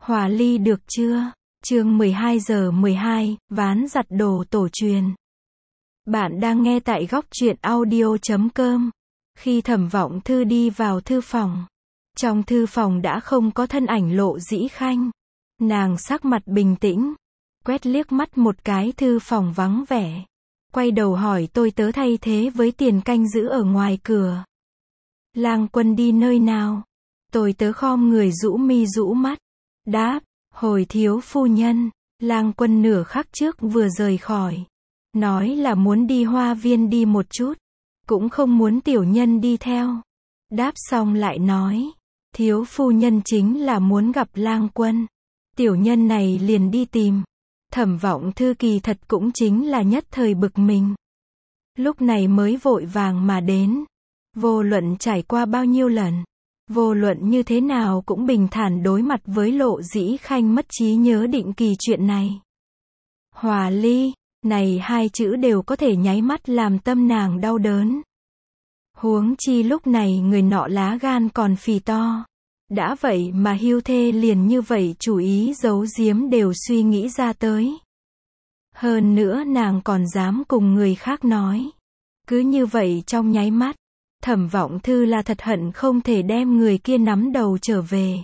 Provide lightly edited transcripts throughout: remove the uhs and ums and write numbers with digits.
Hòa ly được chưa? Chương 12:12, ván giặt đồ tổ truyền. Bạn đang nghe tại góc truyện audio.com. Khi Thẩm Vọng Thư đi vào thư phòng, trong thư phòng đã không có thân ảnh Lộ Dĩ Khanh. Nàng sắc mặt bình tĩnh, quét liếc mắt một cái thư phòng vắng vẻ, quay đầu hỏi tôi tớ thay thế với tiền canh giữ ở ngoài cửa. Lang Quân đi nơi nào? Tôi tớ khom người rũ mi rũ mắt, đáp, hồi thiếu phu nhân, Lang Quân nửa khắc trước vừa rời khỏi, nói là muốn đi hoa viên đi một chút, cũng không muốn tiểu nhân đi theo. Đáp xong lại nói, thiếu phu nhân chính là muốn gặp Lang Quân, tiểu nhân này liền đi tìm. Thẩm Vọng Thư kỳ thật cũng chính là nhất thời bực mình, lúc này mới vội vàng mà đến. Vô luận trải qua bao nhiêu lần, vô luận như thế nào cũng bình thản đối mặt với Lộ Dĩ Khanh mất trí nhớ định kỳ chuyện này. Hòa ly, này hai chữ đều có thể nháy mắt làm tâm nàng đau đớn. Huống chi lúc này người nọ lá gan còn phì to. Đã vậy mà hưu thê liền như vậy chủ ý giấu giếm đều suy nghĩ ra tới. Hơn nữa nàng còn dám cùng người khác nói. Cứ như vậy trong nháy mắt, Thẩm Vọng Thư là thật hận không thể đem người kia nắm đầu trở về.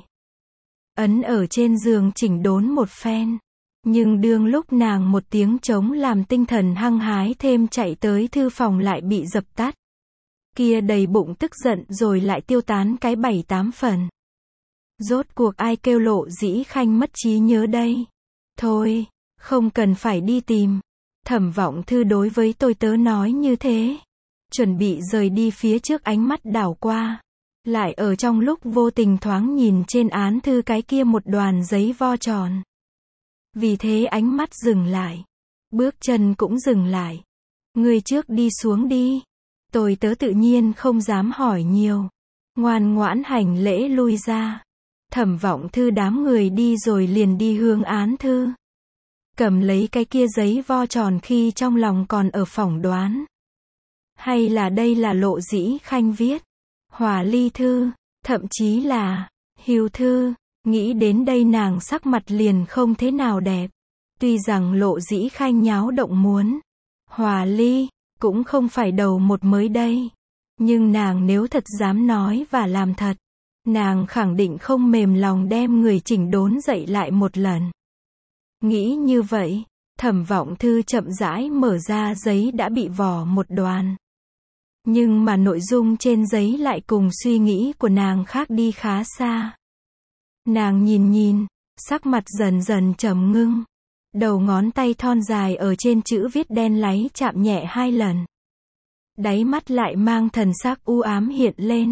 Ấn ở trên giường chỉnh đốn một phen. Nhưng đương lúc nàng một tiếng trống làm tinh thần hăng hái thêm chạy tới thư phòng lại bị dập tắt. Kia đầy bụng tức giận rồi lại tiêu tán cái 7-8 phần. Rốt cuộc ai kêu Lộ Dĩ Khanh mất trí nhớ đây? Thôi, không cần phải đi tìm. Thẩm Vọng Thư đối với tôi tớ nói như thế. Chuẩn bị rời đi phía trước ánh mắt đảo qua. Lại ở trong lúc vô tình thoáng nhìn trên án thư cái kia một đoàn giấy vo tròn. Vì thế ánh mắt dừng lại. Bước chân cũng dừng lại. Người trước đi xuống đi. Tôi tớ tự nhiên không dám hỏi nhiều. Ngoan ngoãn hành lễ lui ra. Thẩm Vọng Thư đám người đi rồi liền đi hướng án thư. Cầm lấy cái kia giấy vo tròn khi trong lòng còn ở phỏng đoán. Hay là đây là Lộ Dĩ Khanh viết? Hòa ly thư, thậm chí là hưu thư. Nghĩ đến đây nàng sắc mặt liền không thế nào đẹp. Tuy rằng Lộ Dĩ Khanh nháo động muốn hòa ly, cũng không phải đầu một mới đây. Nhưng nàng nếu thật dám nói và làm thật, nàng khẳng định không mềm lòng đem người chỉnh đốn dậy lại một lần. Nghĩ như vậy, Thẩm Vọng Thư chậm rãi mở ra giấy đã bị vỏ một đoàn. Nhưng mà nội dung trên giấy lại cùng suy nghĩ của nàng khác đi khá xa. Nàng nhìn, sắc mặt dần dần trầm ngưng. Đầu ngón tay thon dài ở trên chữ viết đen láy chạm nhẹ 2 lần. Đáy mắt lại mang thần sắc u ám hiện lên.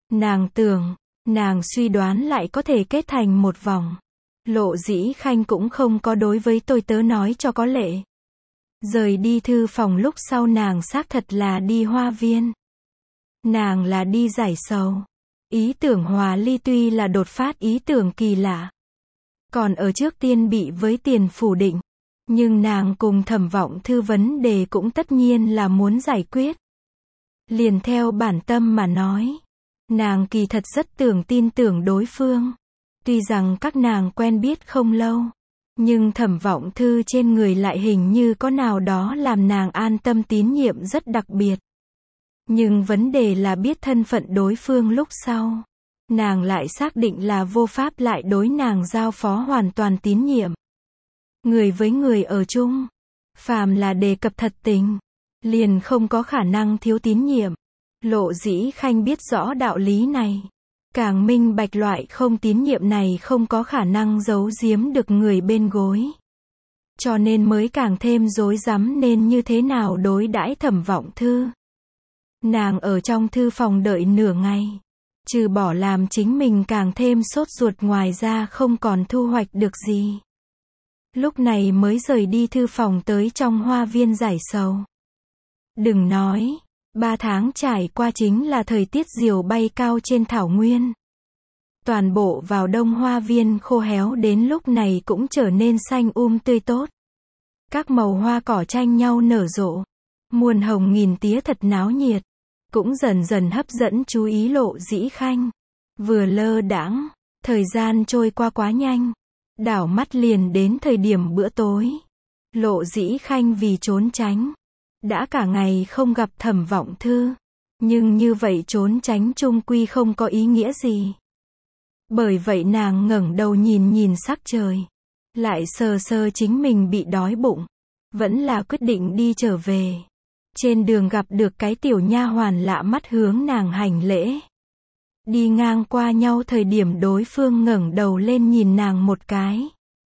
Nàng suy đoán lại có thể kết thành một vòng. Lộ Dĩ Khanh cũng không có đối với tôi tớ nói cho có lệ. Rời đi thư phòng lúc sau nàng xác thật là đi hoa viên. Nàng là đi giải sầu. Ý tưởng hòa ly tuy là đột phát ý tưởng kỳ lạ. Còn ở trước tiên bị với tiền phủ định. Nhưng nàng cùng Thẩm Vọng Thư vấn đề cũng tất nhiên là muốn giải quyết. Liền theo bản tâm mà nói. Nàng kỳ thật rất tin tưởng đối phương. Tuy rằng các nàng quen biết không lâu. Nhưng Thẩm Vọng Thư trên người lại hình như có nào đó làm nàng an tâm tín nhiệm rất đặc biệt. Nhưng vấn đề là biết thân phận đối phương lúc sau. Nàng lại xác định là vô pháp lại đối nàng giao phó hoàn toàn tín nhiệm. Người với người ở chung, phàm là đề cập thật tình, liền không có khả năng thiếu tín nhiệm. Lộ Dĩ Khanh biết rõ đạo lý này. Càng minh bạch loại không tín nhiệm này không có khả năng giấu giếm được người bên gối. Cho nên mới càng thêm rối rắm nên như thế nào đối đãi Thẩm Vọng Thư. Nàng ở trong thư phòng đợi nửa ngày. Trừ bỏ làm chính mình càng thêm sốt ruột ngoài ra không còn thu hoạch được gì. Lúc này mới rời đi thư phòng tới trong hoa viên giải sầu. Đừng nói, 3 tháng trải qua chính là thời tiết diều bay cao trên thảo nguyên. Toàn bộ vào đông hoa viên khô héo đến lúc này cũng trở nên xanh tươi tốt. Các màu hoa cỏ tranh nhau nở rộ. Muôn hồng nghìn tía thật náo nhiệt. Cũng dần dần hấp dẫn chú ý Lộ Dĩ Khanh. Vừa lơ đãng, thời gian trôi qua quá nhanh. Đảo mắt liền đến thời điểm bữa tối. Lộ Dĩ Khanh vì trốn tránh, đã cả ngày không gặp Thẩm Vọng Thư. Nhưng như vậy trốn tránh chung quy không có ý nghĩa gì. Bởi vậy nàng ngẩng đầu nhìn nhìn sắc trời. Lại sờ sờ chính mình bị đói bụng. Vẫn là quyết định đi trở về. Trên đường gặp được cái tiểu nha hoàn lạ mắt hướng nàng hành lễ. Đi ngang qua nhau thời điểm đối phương ngẩng đầu lên nhìn nàng một cái.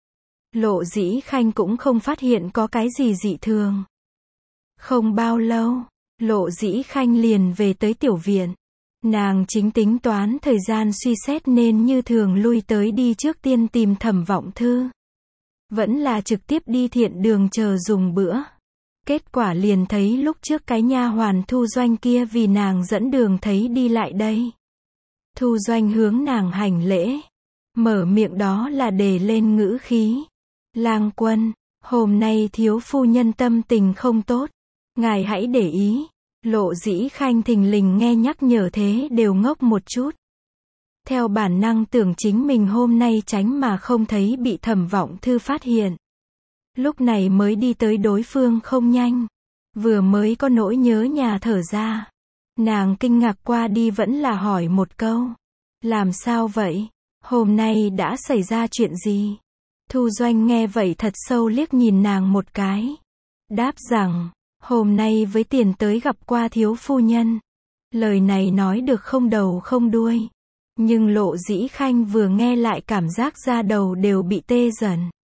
Lộ Dĩ Khanh cũng không phát hiện có cái gì dị thường. Không bao lâu, Lộ Dĩ Khanh liền về tới tiểu viện. Nàng chính tính toán thời gian suy xét nên như thường lui tới đi trước tiên tìm Thẩm Vọng Thư. Vẫn là trực tiếp đi thiện đường chờ dùng bữa. Kết quả liền thấy lúc trước cái nha hoàn Thu Doanh kia vì nàng dẫn đường thấy đi lại đây. Thu Doanh hướng nàng hành lễ. Mở miệng đó là đề lên ngữ khí. Lang quân, hôm nay thiếu phu nhân tâm tình không tốt. Ngài hãy để ý. Lộ Dĩ Khanh thình lình nghe nhắc nhở thế đều ngốc một chút. Theo bản năng tưởng chính mình hôm nay tránh mà không thấy bị Thẩm Vọng Thư phát hiện. Lúc này mới đi tới đối phương không nhanh. Vừa mới có nỗi nhớ nhà thở ra. Nàng kinh ngạc qua đi vẫn là hỏi một câu. Làm sao vậy? Hôm nay đã xảy ra chuyện gì? Thu Doanh nghe vậy thật sâu liếc nhìn nàng một cái. Đáp rằng, hôm nay với tiền tới gặp qua thiếu phu nhân. Lời này nói được không đầu không đuôi. Nhưng Lộ Dĩ Khanh vừa nghe lại cảm giác da đầu đều bị tê dần.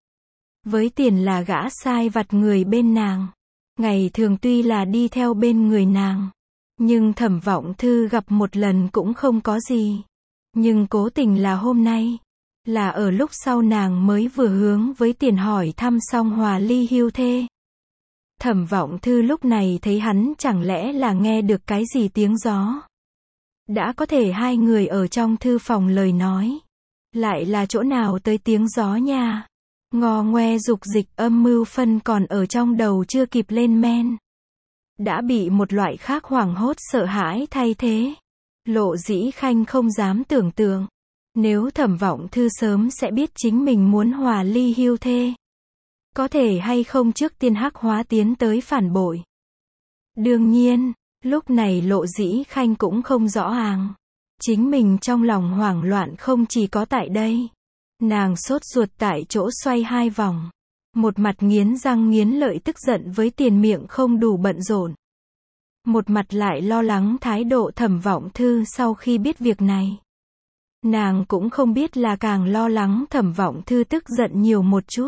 Với tiền là gã sai vặt người bên nàng. Ngày thường tuy là đi theo bên người nàng. Nhưng Thẩm Vọng Thư gặp một lần cũng không có gì. Nhưng cố tình là hôm nay. Là ở lúc sau nàng mới vừa hướng với tiền hỏi thăm xong hòa ly hưu thê. Thẩm Vọng Thư lúc này thấy hắn chẳng lẽ là nghe được cái gì tiếng gió. Đã có thể hai người ở trong thư phòng lời nói. Lại là chỗ nào tới tiếng gió nha. Ngò ngoe dục dịch âm mưu phân còn ở trong đầu chưa kịp lên men. Đã bị một loại khác hoảng hốt sợ hãi thay thế. Lộ Dĩ Khanh không dám tưởng tượng. Nếu Thẩm Vọng Thư sớm sẽ biết chính mình muốn hòa ly hưu thê. Có thể hay không trước tiên hắc hóa tiến tới phản bội. Đương nhiên, lúc này Lộ Dĩ Khanh cũng không rõ ràng. Chính mình trong lòng hoảng loạn không chỉ có tại đây. Nàng sốt ruột tại chỗ xoay hai vòng. Một mặt nghiến răng nghiến lợi tức giận với tiền miệng không đủ bận rộn. Một mặt lại lo lắng thái độ Thẩm Vọng Thư sau khi biết việc này. Nàng cũng không biết là càng lo lắng Thẩm Vọng Thư tức giận nhiều một chút.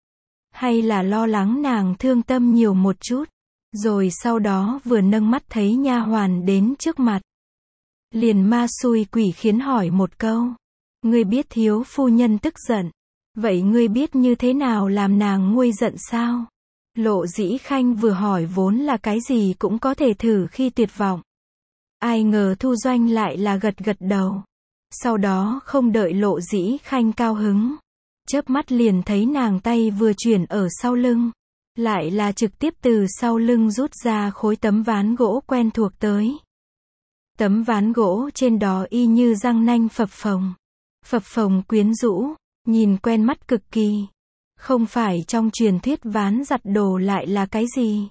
Hay là lo lắng nàng thương tâm nhiều một chút. Rồi sau đó vừa nâng mắt thấy nha hoàn đến trước mặt. Liền ma xui quỷ khiến hỏi một câu. Ngươi biết thiếu phu nhân tức giận. Vậy ngươi biết như thế nào làm nàng nguôi giận sao? Lộ Dĩ Khanh vừa hỏi vốn là cái gì cũng có thể thử khi tuyệt vọng. Ai ngờ Thu Doanh lại là gật gật đầu. Sau đó không đợi Lộ Dĩ Khanh cao hứng. Chớp mắt liền thấy nàng tay vừa chuyển ở sau lưng. Lại là trực tiếp từ sau lưng rút ra khối tấm ván gỗ quen thuộc tới. Tấm ván gỗ trên đó y như răng nanh phập phồng. Phập phồng quyến rũ, nhìn quen mắt cực kỳ. Không phải trong truyền thuyết ván giặt đồ lại là cái gì?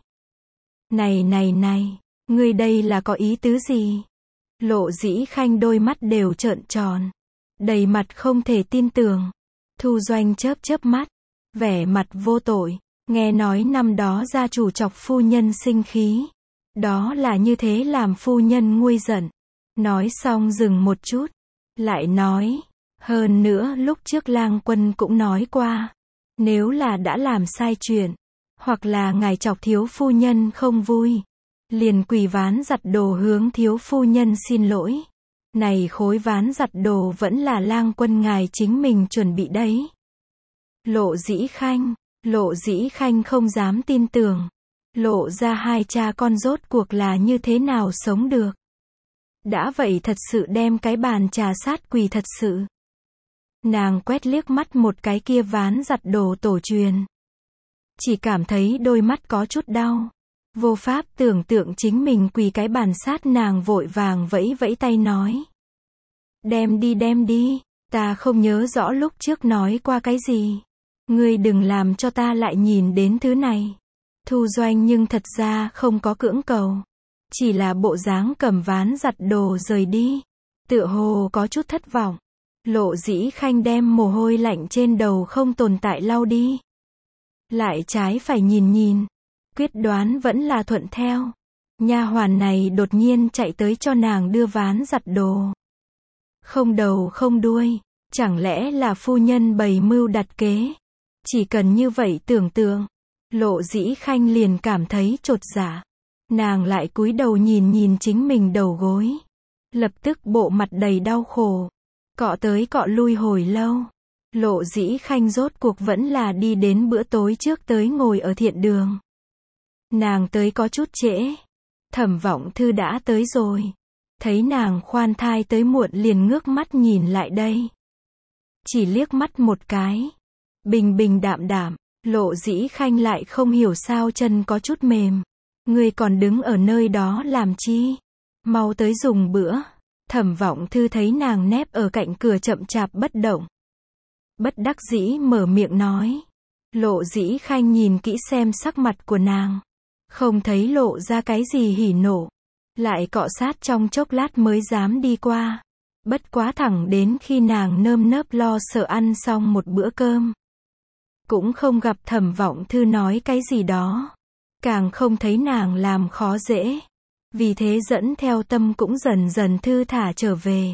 Này, ngươi đây là có ý tứ gì? Lộ Dĩ Khanh đôi mắt đều trợn tròn. Đầy mặt không thể tin tưởng. Thu Doanh chớp chớp mắt. Vẻ mặt vô tội. Nghe nói năm đó gia chủ chọc phu nhân sinh khí. Đó là như thế làm phu nhân nguôi giận. Nói xong dừng một chút. Lại nói. Hơn nữa lúc trước Lang Quân cũng nói qua. Nếu là đã làm sai chuyện. Hoặc là ngài chọc thiếu phu nhân không vui. Liền quỳ ván giặt đồ hướng thiếu phu nhân xin lỗi. Này khối ván giặt đồ vẫn là Lang Quân ngài chính mình chuẩn bị đấy. Lộ Dĩ Khanh không dám tin tưởng. Lộ ra hai cha con rốt cuộc là như thế nào sống được. Đã vậy thật sự đem cái bàn trà sát quỳ thật sự. Nàng quét liếc mắt một cái kia ván giặt đồ tổ truyền. Chỉ cảm thấy đôi mắt có chút đau. Vô pháp tưởng tượng chính mình quỳ cái bàn sát nàng vội vàng vẫy vẫy tay nói. Đem đi. Ta không nhớ rõ lúc trước nói qua cái gì. Ngươi đừng làm cho ta lại nhìn đến thứ này. Thu Doanh nhưng thật ra không có cưỡng cầu. Chỉ là bộ dáng cầm ván giặt đồ rời đi. Tựa hồ có chút thất vọng. Lộ Dĩ Khanh đem mồ hôi lạnh trên đầu không tồn tại lau đi. Lại trái phải nhìn nhìn. Quyết đoán vẫn là thuận theo. Nha hoàn này đột nhiên chạy tới cho nàng đưa ván giặt đồ. Không đầu không đuôi. Chẳng lẽ là phu nhân bày mưu đặt kế. Chỉ cần như vậy tưởng tượng. Lộ Dĩ Khanh liền cảm thấy chột dạ. Nàng lại cúi đầu nhìn nhìn chính mình đầu gối. Lập tức bộ mặt đầy đau khổ. Cọ tới cọ lui hồi lâu. Lộ Dĩ Khanh rốt cuộc vẫn là đi đến bữa tối trước tới ngồi ở thiện đường. Nàng tới có chút trễ. Thẩm Vọng Thư đã tới rồi. Thấy nàng khoan thai tới muộn liền ngước mắt nhìn lại đây. Chỉ liếc mắt một cái. Bình bình đạm đạm. Lộ Dĩ Khanh lại không hiểu sao chân có chút mềm. Ngươi còn đứng ở nơi đó làm chi? Mau tới dùng bữa. Thẩm Vọng Thư thấy nàng nép ở cạnh cửa chậm chạp bất động. Bất đắc dĩ mở miệng nói. Lộ Dĩ Khanh nhìn kỹ xem sắc mặt của nàng. Không thấy lộ ra cái gì hỉ nộ. Lại cọ sát trong chốc lát mới dám đi qua. Bất quá thẳng đến khi nàng nơm nớp lo sợ ăn xong một bữa cơm. Cũng không gặp Thẩm Vọng Thư nói cái gì đó. Càng không thấy nàng làm khó dễ. Vì thế dẫn theo tâm cũng dần dần thư thả trở về.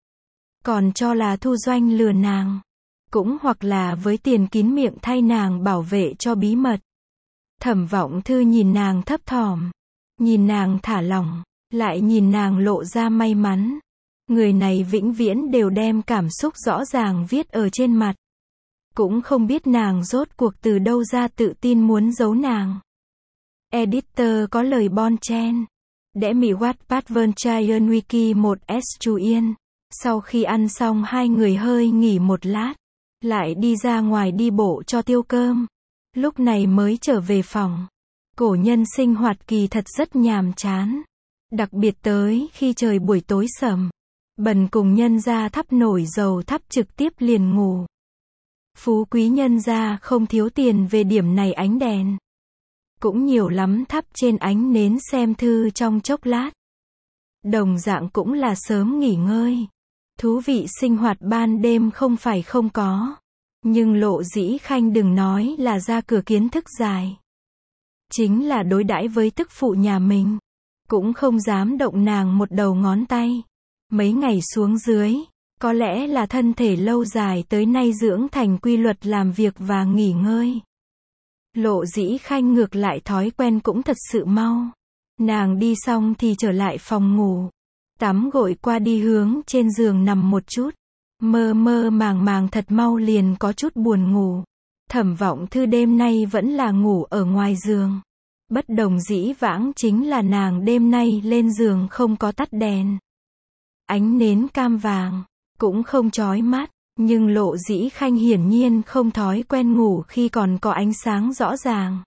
Còn cho là Thu Doanh lừa nàng. Cũng hoặc là với tiền kín miệng thay nàng bảo vệ cho bí mật. Thẩm Vọng Thư nhìn nàng thấp thỏm. Nhìn nàng thả lỏng. Lại nhìn nàng lộ ra may mắn. Người này vĩnh viễn đều đem cảm xúc rõ ràng viết ở trên mặt. Cũng không biết nàng rốt cuộc từ đâu ra tự tin muốn giấu nàng. Editor có lời bon chen. Để mì Wattpad Vern Chien Wiki 1S Chu Yên. Sau khi ăn xong hai người hơi nghỉ một lát. Lại đi ra ngoài đi bộ cho tiêu cơm. Lúc này mới trở về phòng. Cổ nhân sinh hoạt kỳ thật rất nhàm chán. Đặc biệt tới khi trời buổi tối sầm. Bần cùng nhân gia thắp nổi dầu thắp trực tiếp liền ngủ. Phú quý nhân gia không thiếu tiền về điểm này ánh đèn. Cũng nhiều lắm thắp trên ánh nến xem thư trong chốc lát. Đồng dạng cũng là sớm nghỉ ngơi. Thú vị sinh hoạt ban đêm không phải không có. Nhưng Lộ Dĩ Khanh đừng nói là ra cửa kiến thức dài. Chính là đối đãi với tức phụ nhà mình. Cũng không dám động nàng một đầu ngón tay. Mấy ngày xuống dưới. Có lẽ là thân thể lâu dài tới nay dưỡng thành quy luật làm việc và nghỉ ngơi. Lộ Dĩ Khanh ngược lại thói quen cũng thật sự mau. Nàng đi xong thì trở lại phòng ngủ. Tắm gội qua đi hướng trên giường nằm một chút. Mơ mơ màng màng thật mau liền có chút buồn ngủ. Thẩm Vọng Thư đêm nay vẫn là ngủ ở ngoài giường. Bất đồng dĩ vãng chính là nàng đêm nay lên giường không có tắt đèn. Ánh nến cam vàng. Cũng không chói mắt. Nhưng Lộ Dĩ Khanh hiển nhiên không thói quen ngủ khi còn có ánh sáng rõ ràng.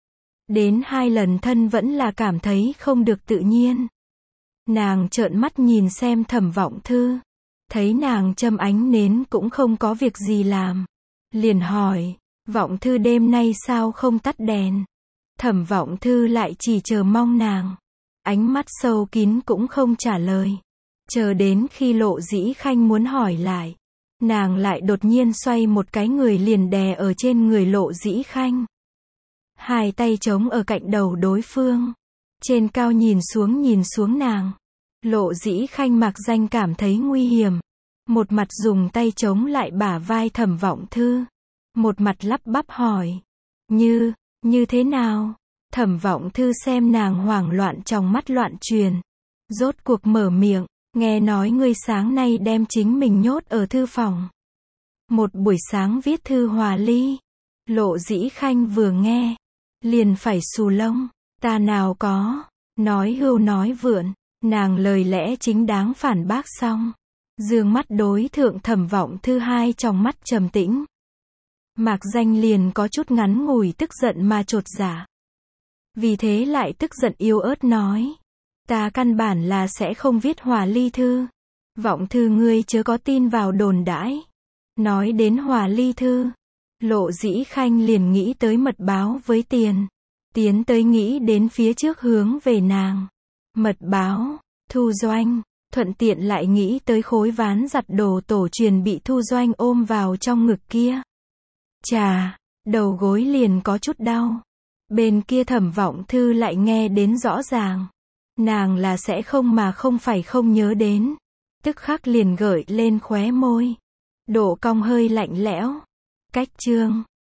Đến 2 lần thân vẫn là cảm thấy không được tự nhiên. Nàng trợn mắt nhìn xem Thẩm Vọng Thư. Thấy nàng châm ánh nến cũng không có việc gì làm. Liền hỏi, Vọng Thư đêm nay sao không tắt đèn? Thẩm Vọng Thư lại chỉ chờ mong nàng. Ánh mắt sâu kín cũng không trả lời. Chờ đến khi Lộ Dĩ Khanh muốn hỏi lại. Nàng lại đột nhiên xoay một cái người liền đè ở trên người Lộ Dĩ Khanh. Hai tay chống ở cạnh đầu đối phương. Trên cao nhìn xuống nàng. Lộ Dĩ Khanh mạc danh cảm thấy nguy hiểm. Một mặt dùng tay chống lại bả vai Thẩm Vọng Thư. Một mặt lắp bắp hỏi. Như thế nào? Thẩm Vọng Thư xem nàng hoảng loạn trong mắt loạn truyền. Rốt cuộc mở miệng. Nghe nói ngươi sáng nay đem chính mình nhốt ở thư phòng. Một buổi sáng viết thư hòa ly. Lộ Dĩ Khanh vừa nghe. Liền phải xù lông. Ta nào có. Nói hưu nói vượn. Nàng lời lẽ chính đáng phản bác xong. Dương mắt đối thượng Thẩm Vọng Thư hai trong mắt trầm tĩnh. Mạc danh liền có chút ngắn ngủi tức giận mà chột dạ. Vì thế lại tức giận yếu ớt nói. Ta căn bản là sẽ không viết hòa ly thư. Vọng thư ngươi chớ có tin vào đồn đãi. Nói đến Hòa Ly thư, Lộ Dĩ Khanh liền nghĩ tới mật báo với Tiền. Tiến tới nghĩ đến phía trước hướng về nàng. Mật báo, Thu Doanh, thuận tiện lại nghĩ tới khối ván giặt đồ tổ truyền bị Thu Doanh ôm vào trong ngực kia. Chà, đầu gối liền có chút đau. Bên kia Thẩm Vọng Thư lại nghe đến rõ ràng. Nàng là sẽ không mà không phải không nhớ đến. Tức khắc liền gợi lên khóe môi. Độ cong hơi lạnh lẽo. Cách chương